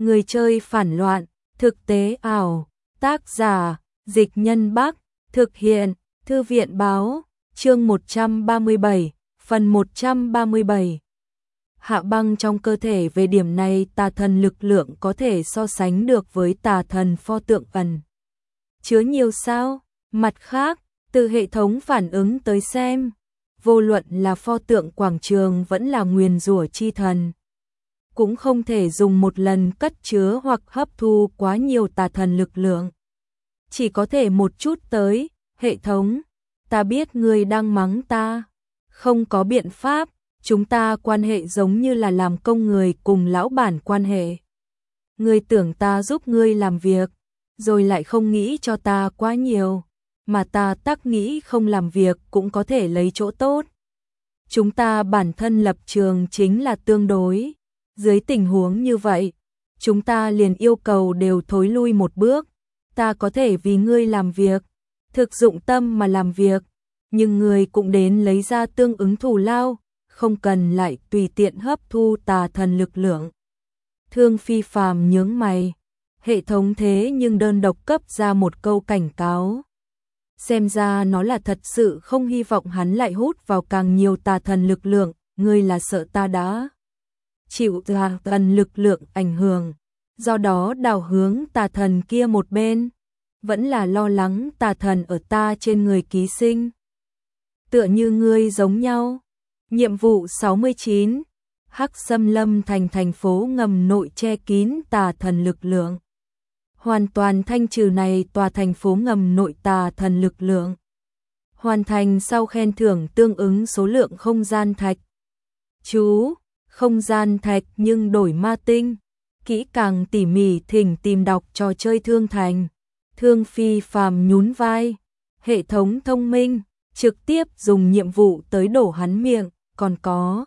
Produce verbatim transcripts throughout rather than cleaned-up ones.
Người chơi phản loạn, thực tế ảo, tác giả, Dịch Nhân Bắc, thực hiện, Thư viện báo, chương một trăm ba mươi bảy, phần một trăm ba mươi bảy. Hạ băng trong cơ thể về điểm này tà thần lực lượng có thể so sánh được với tà thần pho tượng ẩn. Chứa nhiều sao? Mặt khác, từ hệ thống phản ứng tới xem, vô luận là pho tượng quảng trường vẫn là nguyền rủa chi thần, cũng không thể dùng một lần cất chứa hoặc hấp thu quá nhiều tà thần lực lượng. Chỉ có thể một chút tới, hệ thống, ta biết ngươi đang mắng ta, không có biện pháp, chúng ta quan hệ giống như là làm công người cùng lão bản quan hệ. Ngươi tưởng ta giúp ngươi làm việc, rồi lại không nghĩ cho ta quá nhiều, mà ta tắc nghĩ không làm việc cũng có thể lấy chỗ tốt. Chúng ta bản thân lập trường chính là tương đối. Dưới tình huống như vậy, chúng ta liền yêu cầu đều thối lui một bước. Ta có thể vì ngươi làm việc, thực dụng tâm mà làm việc, nhưng ngươi cũng đến lấy ra tương ứng thù lao, không cần lại tùy tiện hấp thu tà thần lực lượng. Thương Phi Phàm nhướng mày, hệ thống thế nhưng đơn độc cấp ra một câu cảnh cáo. Xem ra nó là thật sự không hy vọng hắn lại hút vào càng nhiều tà thần lực lượng, ngươi là sợ ta đã chịu tà thần lực lượng ảnh hưởng, do đó đảo hướng tà thần kia một bên, vẫn là lo lắng tà thần ở ta trên người ký sinh. Tựa như ngươi giống nhau. Nhiệm vụ sáu mươi chín, Hắc Xâm Lâm thành thành phố ngầm nội che kín tà thần lực lượng. Hoàn toàn thanh trừ này tòa thành phố ngầm nội tà thần lực lượng. Hoàn thành sau khen thưởng tương ứng số lượng không gian thạch. Chú, không gian thạch nhưng đổi ma tinh. Kỹ càng tỉ mỉ thỉnh tìm đọc trò chơi Thương Thành. Thương Phi Phàm nhún vai. Hệ thống thông minh, trực tiếp dùng nhiệm vụ tới đổ hắn miệng, còn có.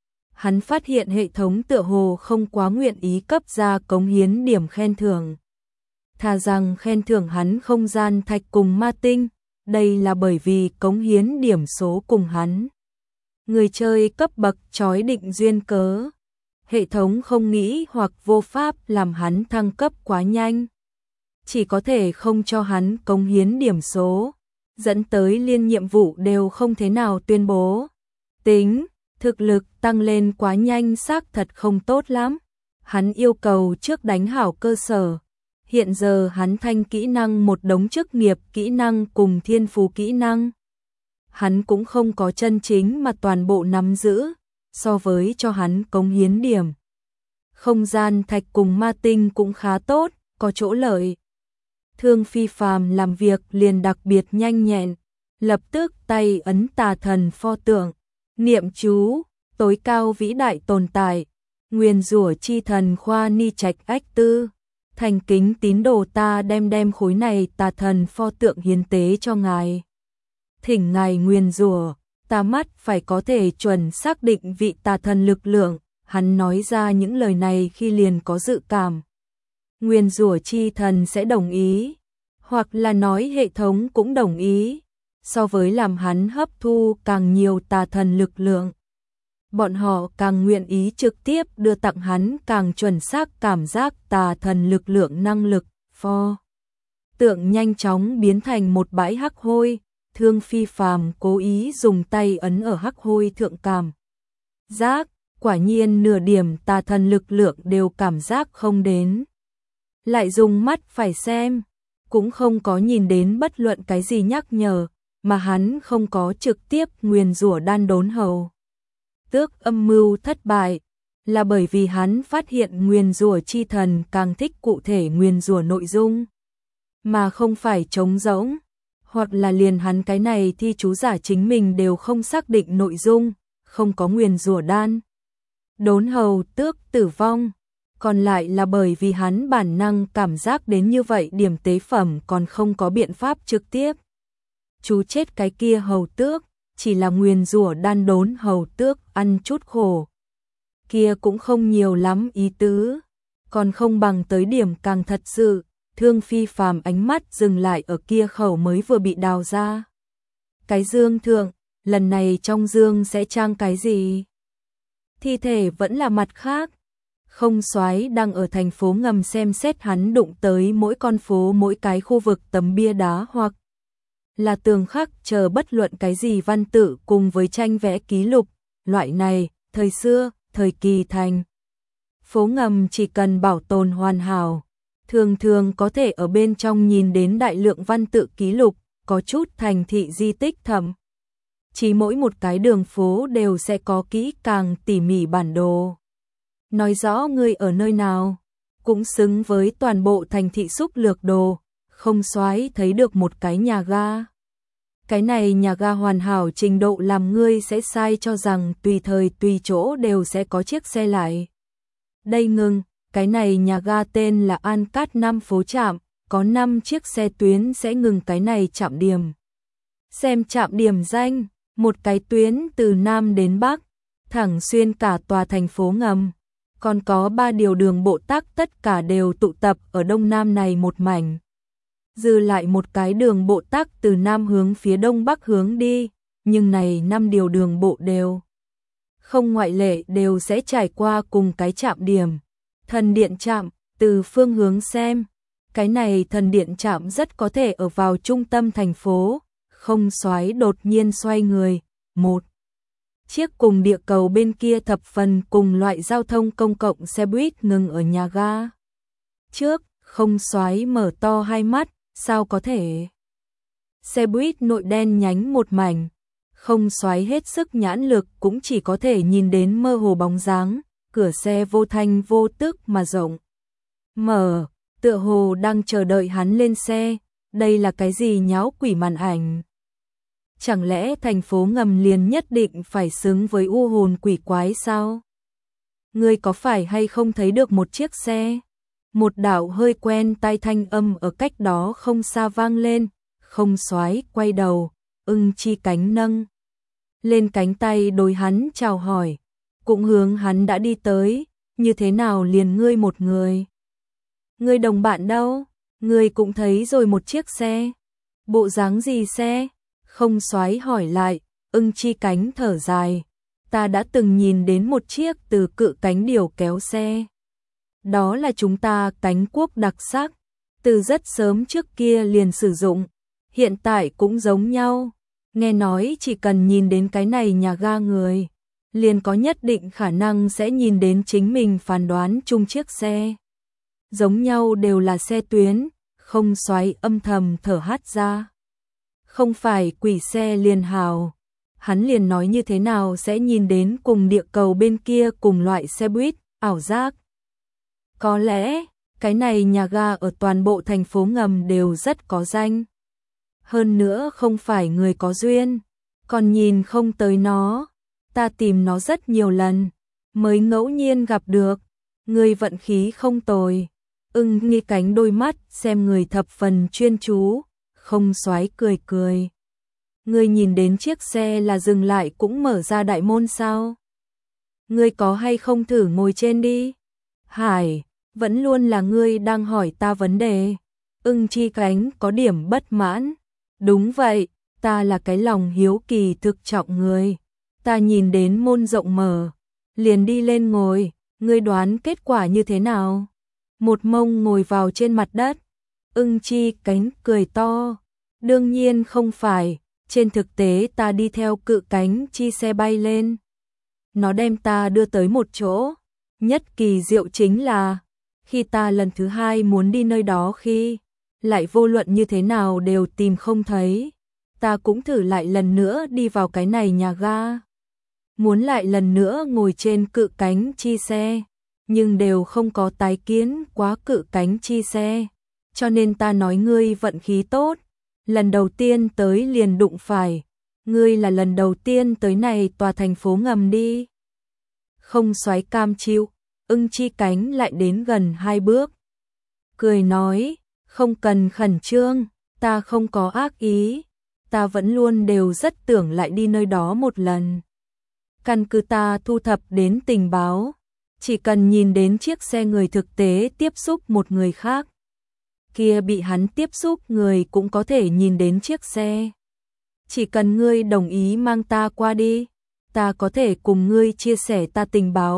Hắn phát hiện hệ thống tựa hồ không quá nguyện ý cấp ra cống hiến điểm khen thưởng. Thà rằng khen thưởng hắn không gian thạch cùng ma tinh, đây là bởi vì cống hiến điểm số cùng hắn. Người chơi cấp bậc chói định duyên cớ. Hệ thống không nghĩ hoặc vô pháp làm hắn thăng cấp quá nhanh. Chỉ có thể không cho hắn cống hiến điểm số, dẫn tới liên nhiệm vụ đều không thế nào tuyên bố. Tính, thực lực tăng lên quá nhanh xác thật không tốt lắm. Hắn yêu cầu trước đánh hảo cơ sở. Hiện giờ hắn thanh kỹ năng một đống chức nghiệp kỹ năng cùng thiên phú kỹ năng. Hắn cũng không có chân chính mà toàn bộ nắm giữ, so với cho hắn cống hiến điểm. Không gian thạch cùng ma tinh cũng khá tốt, có chỗ lợi. Thương Phi Phàm làm việc liền đặc biệt nhanh nhẹn, lập tức tay ấn tà thần pho tượng, niệm chú, tối cao vĩ đại tồn tại, nguyền rủa chi thần Khoa Ni Trạch Ách Tư. Thành kính tín đồ ta đem đem khối này tà thần pho tượng hiến tế cho ngài. Thỉnh ngài nguyền rủa, ta mắt phải có thể chuẩn xác định vị tà thần lực lượng. Hắn nói ra những lời này khi liền có dự cảm. Nguyền rủa chi thần sẽ đồng ý, hoặc là nói hệ thống cũng đồng ý, so với làm hắn hấp thu càng nhiều tà thần lực lượng. Bọn họ càng nguyện ý trực tiếp đưa tặng hắn càng chuẩn xác cảm giác tà thần lực lượng năng lực, pho. Tượng nhanh chóng biến thành một bãi hắc hôi, Thương Phi Phàm cố ý dùng tay ấn ở hắc hôi thượng cảm giác, quả nhiên nửa điểm tà thần lực lượng đều cảm giác không đến. Lại dùng mắt phải xem, cũng không có nhìn đến bất luận cái gì nhắc nhở, mà hắn không có trực tiếp nguyền rủa đan đốn hầu. Tước âm mưu thất bại, là bởi vì hắn phát hiện nguyền rủa chi thần càng thích cụ thể nguyền rủa nội dung, mà không phải trống rỗng, hoặc là liền hắn cái này thi chú giả chính mình đều không xác định nội dung, không có nguyền rủa đan đốn hầu tước tử vong, còn lại là bởi vì hắn bản năng cảm giác đến như vậy điểm tế phẩm còn không có biện pháp trực tiếp chú chết cái kia hầu tước. Chỉ là nguyền rủa đan đốn hầu tước ăn chút khổ. Kia cũng không nhiều lắm ý tứ, còn không bằng tới điểm càng thật sự. Thương Phi Phàm ánh mắt dừng lại ở kia khẩu mới vừa bị đào ra. Cái dương thượng, lần này trong dương sẽ trang cái gì? Thi thể vẫn là mặt khác. Không Soái đang ở thành phố ngầm xem xét hắn đụng tới mỗi con phố mỗi cái khu vực tấm bia đá hoặc là tường khắc chờ bất luận cái gì văn tự cùng với tranh vẽ ký lục, loại này, thời xưa, thời kỳ thành. Phố ngầm chỉ cần bảo tồn hoàn hảo, thường thường có thể ở bên trong nhìn đến đại lượng văn tự ký lục, có chút thành thị di tích thậm. Chỉ mỗi một cái đường phố đều sẽ có kỹ càng tỉ mỉ bản đồ. Nói rõ người ở nơi nào, cũng xứng với toàn bộ thành thị xúc lược đồ. Không Soái thấy được một cái nhà ga. Cái này nhà ga hoàn hảo trình độ làm ngươi sẽ sai cho rằng tùy thời tùy chỗ đều sẽ có chiếc xe lại. Đây ngừng, cái này nhà ga tên là An Cát năm phố trạm, có năm chiếc xe tuyến sẽ ngừng cái này trạm điểm. Xem trạm điểm danh, một cái tuyến từ Nam đến Bắc, thẳng xuyên cả tòa thành phố ngầm. Còn có ba điều đường bộ tắc tất cả đều tụ tập ở Đông Nam này một mảnh. Dư lại một cái đường bộ tắc từ Nam hướng phía Đông Bắc hướng đi, nhưng này năm điều đường bộ đều không ngoại lệ đều sẽ trải qua cùng cái trạm điểm. Thần điện trạm, từ phương hướng xem, cái này thần điện trạm rất có thể ở vào trung tâm thành phố. Không Soái đột nhiên xoay người, một chiếc cùng địa cầu bên kia thập phần cùng loại giao thông công cộng xe buýt ngừng ở nhà ga. Trước, Không Soái mở to hai mắt, sao có thể? Xe buýt nội đen nhánh một mảnh, Không Soái hết sức nhãn lực cũng chỉ có thể nhìn đến mơ hồ bóng dáng, cửa xe vô thanh vô tức mà rộng. Mở, tựa hồ đang chờ đợi hắn lên xe, đây là cái gì nháo quỷ màn ảnh? Chẳng lẽ thành phố ngầm liền nhất định phải xứng với u hồn quỷ quái sao? Ngươi có phải hay không thấy được một chiếc xe? Một đạo hơi quen tai thanh âm ở cách đó không xa vang lên. Không Soái quay đầu, Ưng Chi Cánh nâng lên cánh tay đối hắn chào hỏi, cũng hướng hắn đã đi tới. Như thế nào liền ngươi một người? Ngươi đồng bạn đâu? Ngươi cũng thấy rồi một chiếc xe. Bộ dáng gì xe? Không Soái hỏi lại. Ưng Chi Cánh thở dài, ta đã từng nhìn đến một chiếc từ cự cánh điều kéo xe. Đó là chúng ta cánh quốc đặc sắc, từ rất sớm trước kia liền sử dụng, hiện tại cũng giống nhau. Nghe nói chỉ cần nhìn đến cái này nhà ga người, liền có nhất định khả năng sẽ nhìn đến chính mình phán đoán chung chiếc xe. Giống nhau đều là xe tuyến. Không Soái âm thầm thở hắt ra. Không phải quỷ xe liền hào, hắn liền nói như thế nào sẽ nhìn đến cùng địa cầu bên kia cùng loại xe buýt, ảo giác. Có lẽ, cái này nhà ga ở toàn bộ thành phố ngầm đều rất có danh. Hơn nữa không phải người có duyên, còn nhìn không tới nó. Ta tìm nó rất nhiều lần, mới ngẫu nhiên gặp được. Người vận khí không tồi. Ưng Nghi Cánh đôi mắt xem người thập phần chuyên chú. Không Soái cười cười. Ngươi nhìn đến chiếc xe là dừng lại cũng mở ra đại môn sao? Ngươi có hay không thử ngồi trên đi? Hải, vẫn luôn là ngươi đang hỏi ta vấn đề. Ưng Chi Cánh có điểm bất mãn. Đúng vậy, ta là cái lòng hiếu kỳ thực trọng người. Ta nhìn đến môn rộng mở, liền đi lên ngồi. Ngươi đoán kết quả như thế nào? Một mông ngồi vào trên mặt đất. Ưng Chi Cánh cười to. Đương nhiên không phải, trên thực tế ta đi theo cự cánh chi xe bay lên. Nó đem ta đưa tới một chỗ. Nhất kỳ diệu chính là, khi ta lần thứ hai muốn đi nơi đó khi, lại vô luận như thế nào đều tìm không thấy. Ta cũng thử lại lần nữa đi vào cái này nhà ga. Muốn lại lần nữa ngồi trên cự cánh chi xe, nhưng đều không có tái kiến quá cự cánh chi xe. Cho nên ta nói ngươi vận khí tốt, lần đầu tiên tới liền đụng phải. Ngươi là lần đầu tiên tới này tòa thành phố ngầm đi. Không Soái cam chịu. Ưng Chi Cánh lại đến gần hai bước, cười nói, không cần khẩn trương, ta không có ác ý, ta vẫn luôn đều rất tưởng lại đi nơi đó một lần. Căn cứ ta thu thập đến tình báo, chỉ cần nhìn đến chiếc xe người thực tế tiếp xúc một người khác, kia bị hắn tiếp xúc người cũng có thể nhìn đến chiếc xe. Chỉ cần ngươi đồng ý mang ta qua đi, ta có thể cùng ngươi chia sẻ ta tình báo.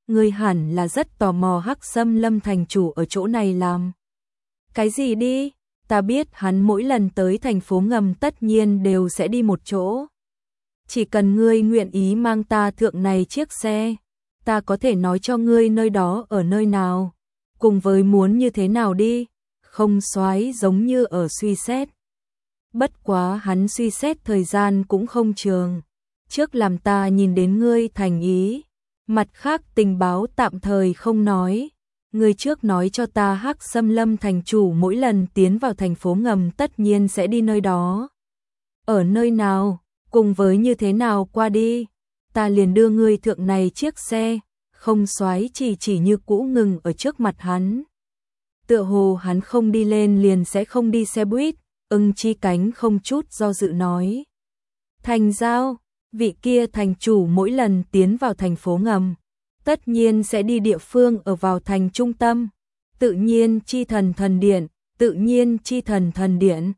ngươi hẳn là rất tò mò Hắc Xâm Lâm thành chủ ở chỗ này làm cái gì đi, ta biết hắn mỗi lần tới thành phố ngầm tất nhiên đều sẽ đi một chỗ. Chỉ cần ngươi nguyện ý mang ta thượng này chiếc xe, ta có thể nói cho ngươi nơi đó ở nơi nào, cùng với muốn như thế nào đi, không soái giống như ở suy xét. Bất quá hắn suy xét thời gian cũng không trường, trước làm ta nhìn đến ngươi thành ý, mặt khác tình báo tạm thời không nói. Ngươi trước nói cho ta Hắc Xâm Lâm thành chủ mỗi lần tiến vào thành phố ngầm tất nhiên sẽ đi nơi đó. Ở nơi nào, cùng với như thế nào qua đi, ta liền đưa ngươi thượng này chiếc xe, không soái chỉ chỉ như cũ ngừng ở trước mặt hắn. Tựa hồ hắn không đi lên liền sẽ không đi xe buýt, Ưng Chi Cánh không chút do dự nói. Thành giao, vị kia thành chủ mỗi lần tiến vào thành phố ngầm, tất nhiên sẽ đi địa phương ở vào thành trung tâm, tự nhiên chi thần thần điện, tự nhiên chi thần thần điện.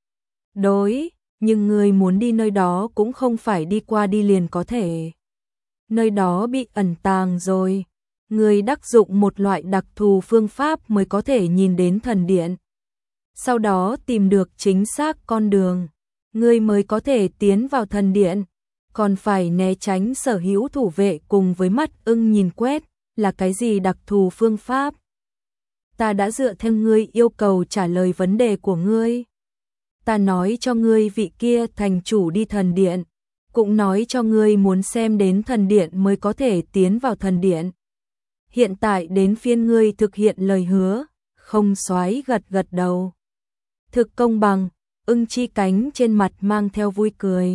Đối, nhưng người muốn đi nơi đó cũng không phải đi qua đi liền có thể. Nơi đó bị ẩn tàng rồi, người đắc dụng một loại đặc thù phương pháp mới có thể nhìn đến thần điện. Sau đó tìm được chính xác con đường, người mới có thể tiến vào thần điện. Còn phải né tránh sở hữu thủ vệ cùng với mắt ưng nhìn quét, là cái gì đặc thù phương pháp? Ta đã dựa theo ngươi yêu cầu trả lời vấn đề của ngươi. Ta nói cho ngươi vị kia thành chủ đi thần điện, cũng nói cho ngươi muốn xem đến thần điện mới có thể tiến vào thần điện. Hiện tại đến phiên ngươi thực hiện lời hứa, không soái gật gật đầu. Thực công bằng, Ưng Chi Cánh trên mặt mang theo vui cười.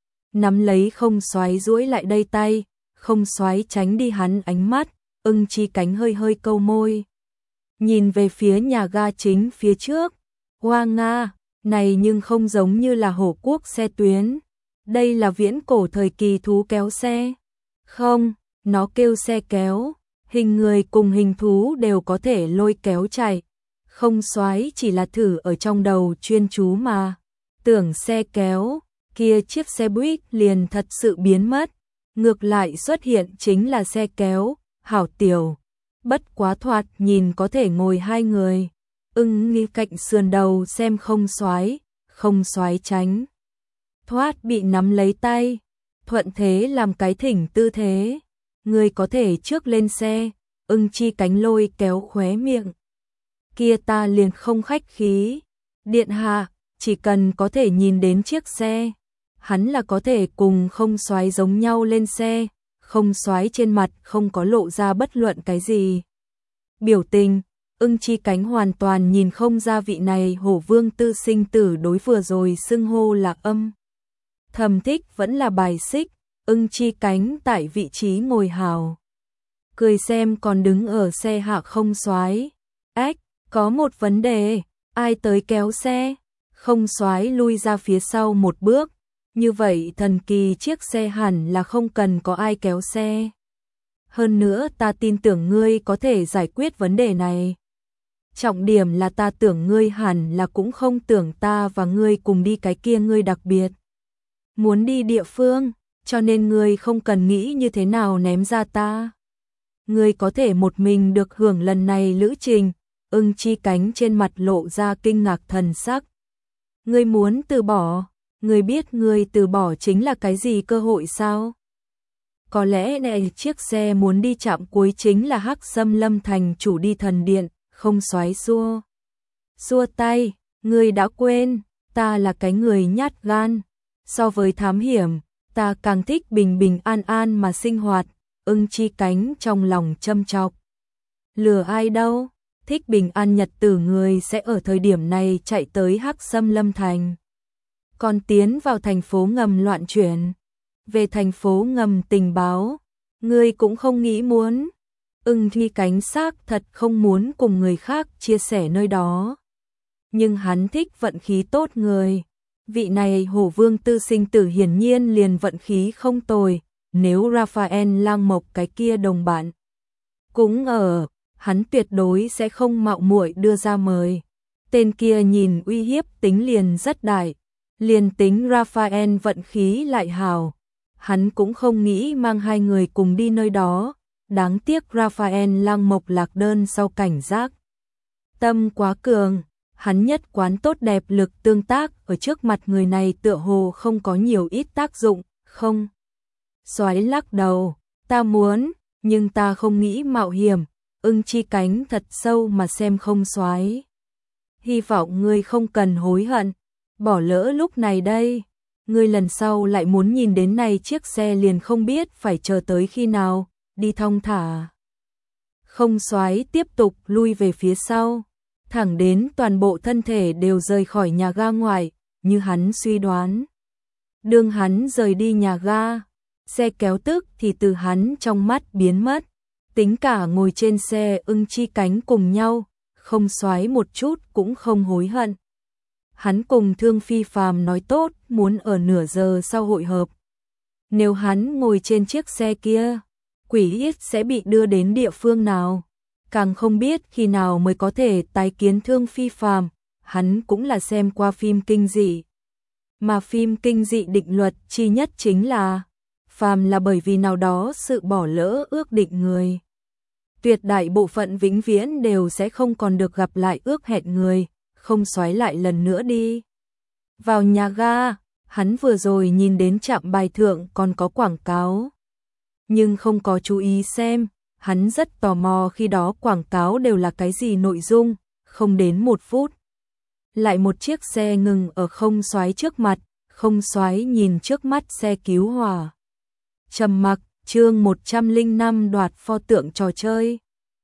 Nắm lấy không soái duỗi lại đây tay, không soái tránh đi hắn ánh mắt, Ưng Chi Cánh hơi hơi câu môi. Nhìn về phía nhà ga chính phía trước, hoa nga, này nhưng không giống như là hổ quốc xe tuyến. Đây là viễn cổ thời kỳ thú kéo xe. Không, nó kêu xe kéo, hình người cùng hình thú đều có thể lôi kéo chạy. Không soái chỉ là thử ở trong đầu chuyên chú mà. Tưởng xe kéo, kia chiếc xe buýt liền thật sự biến mất. Ngược lại xuất hiện chính là xe kéo, hảo tiểu. Bất quá thoạt nhìn có thể ngồi hai người. Ưng nghi cạnh sườn đầu xem không soái, không soái tránh. Thoát bị nắm lấy tay, thuận thế làm cái thỉnh tư thế. Người có thể trước lên xe, Ưng Chi Cánh lôi kéo khóe miệng. Kia ta liền không khách khí. Điện hạ, chỉ cần có thể nhìn đến chiếc xe, hắn là có thể cùng không soái giống nhau lên xe, không soái trên mặt không có lộ ra bất luận cái gì. Biểu tình, Ưng Chi Cánh hoàn toàn nhìn không ra vị này hổ vương tư sinh tử đối vừa rồi xưng hô là âm. Thầm thích vẫn là bài xích, Ưng Chi Cánh tại vị trí ngồi hào. Cười xem còn đứng ở xe hạ không soái. Ách, có một vấn đề, ai tới kéo xe? Không soái lui ra phía sau một bước. Như vậy thần kỳ chiếc xe hẳn là không cần có ai kéo xe. Hơn nữa ta tin tưởng ngươi có thể giải quyết vấn đề này. Trọng điểm là ta tưởng ngươi hẳn là cũng không tưởng ta và ngươi cùng đi cái kia ngươi đặc biệt. Muốn đi địa phương, cho nên ngươi không cần nghĩ như thế nào ném ra ta. Ngươi có thể một mình được hưởng lần này lữ trình. Ưng Chi Cánh trên mặt lộ ra kinh ngạc thần sắc. Ngươi muốn từ bỏ, ngươi biết ngươi từ bỏ chính là cái gì cơ hội sao? Có lẽ này chiếc xe muốn đi chạm cuối chính là Hắc Xâm Lâm thành chủ đi thần điện, không soái xua. Xua tay, ngươi đã quên, ta là cái người nhát gan. So với thám hiểm, ta càng thích bình bình an an mà sinh hoạt. Ưng Chi Cánh trong lòng châm chọc. Lừa ai đâu, thích bình an nhật tử người sẽ ở thời điểm này chạy tới Hắc Xâm Lâm thành. Còn tiến vào thành phố ngầm loạn chuyển. Về thành phố ngầm tình báo, ngươi cũng không nghĩ muốn. Ưng Chi Cánh xác thật không muốn cùng người khác chia sẻ nơi đó. Nhưng hắn thích vận khí tốt người. Vị này hổ vương tư sinh tử hiển nhiên liền vận khí không tồi. Nếu Raphael Lang Mộc cái kia đồng bạn cũng ở, hắn tuyệt đối sẽ không mạo muội đưa ra mời. Tên kia nhìn uy hiếp tính liền rất đại. Liền tính Raphael vận khí lại hào, hắn cũng không nghĩ mang hai người cùng đi nơi đó. Đáng tiếc Raphael Lăng Mộc lạc đơn sau cảnh giác. Tâm quá cường, hắn nhất quán tốt đẹp lực tương tác ở trước mặt người này tựa hồ không có nhiều ít tác dụng, không. Soái lắc đầu, ta muốn, nhưng ta không nghĩ mạo hiểm, Ưng Chi Cánh thật sâu mà xem không Soái. Hy vọng ngươi không cần hối hận, bỏ lỡ lúc này đây, ngươi lần sau lại muốn nhìn đến này chiếc xe liền không biết phải chờ tới khi nào, đi thong thả. Không Soái tiếp tục lui về phía sau, thẳng đến toàn bộ thân thể đều rời khỏi nhà ga ngoài, như hắn suy đoán. Đương hắn rời đi nhà ga, xe kéo tức thì từ hắn trong mắt biến mất, tính cả ngồi trên xe Ưng Chi Cánh cùng nhau, không Soái một chút cũng không hối hận. Hắn cùng Thương Phi Phàm nói tốt muốn ở nửa giờ sau hội hợp. Nếu hắn ngồi trên chiếc xe kia, quỷ ít sẽ bị đưa đến địa phương nào, càng không biết khi nào mới có thể tái kiến Thương Phi Phàm, hắn cũng là xem qua phim kinh dị. Mà phim kinh dị định luật chi nhất chính là phàm là bởi vì nào đó sự bỏ lỡ ước định người. Tuyệt đại bộ phận vĩnh viễn đều sẽ không còn được gặp lại ước hẹn người, không Soái lại lần nữa đi. Vào nhà ga, hắn vừa rồi nhìn đến trạm bài thượng còn có quảng cáo. Nhưng không có chú ý xem, hắn rất tò mò khi đó quảng cáo đều là cái gì nội dung, không đến một phút. Lại một chiếc xe ngừng ở không Soái trước mặt, không Soái nhìn trước mắt xe cứu hỏa. Trầm mặc, chương một trăm lẻ năm đoạt pho tượng trò chơi.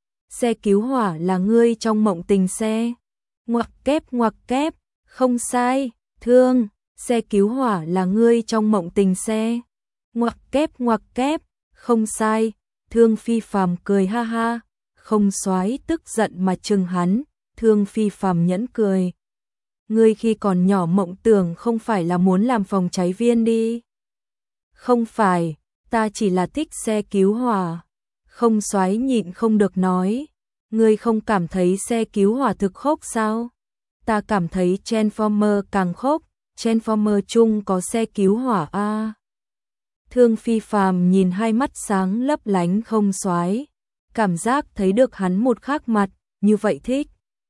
Xe cứu hỏa là ngươi trong mộng tình xe. Ngoặc kép ngoặc kép, không sai, Thương, xe cứu hỏa là ngươi trong mộng tình xe. Ngoặc kép ngoặc kép, không sai, Thương Phi Phàm cười ha ha, không Soái tức giận mà trừng hắn, Thương Phi Phàm nhẫn cười. Ngươi khi còn nhỏ mộng tưởng không phải là muốn làm phòng cháy viên đi. Không phải, ta chỉ là thích xe cứu hỏa. Không Soái nhịn không được nói, ngươi không cảm thấy xe cứu hỏa thực khốc sao? Ta cảm thấy Transformer càng khốc, Transformer chung có xe cứu hỏa a. À. Thương Phi Phàm nhìn hai mắt sáng lấp lánh không Soái, cảm giác thấy được hắn một khác mặt, như vậy thích.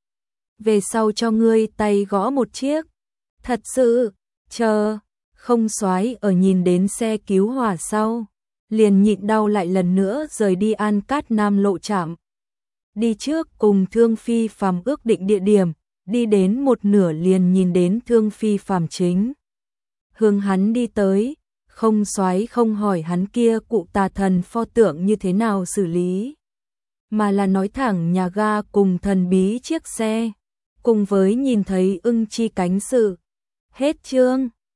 Về sau cho ngươi tay gõ một chiếc. Thật sự, chờ, không Soái ở nhìn đến xe cứu hỏa sau, liền nhịn đau lại lần nữa rời đi An Cát Nam lộ trạm. Đi trước cùng Thương Phi Phàm ước định địa điểm, đi đến một nửa liền nhìn đến Thương Phi Phàm chính. Hướng hắn đi tới, không Soái không hỏi hắn kia cụ tà thần pho tượng như thế nào xử lý, mà là nói thẳng nhà ga cùng thần bí chiếc xe, cùng với nhìn thấy Ưng Chi Cánh sự. Hết chương.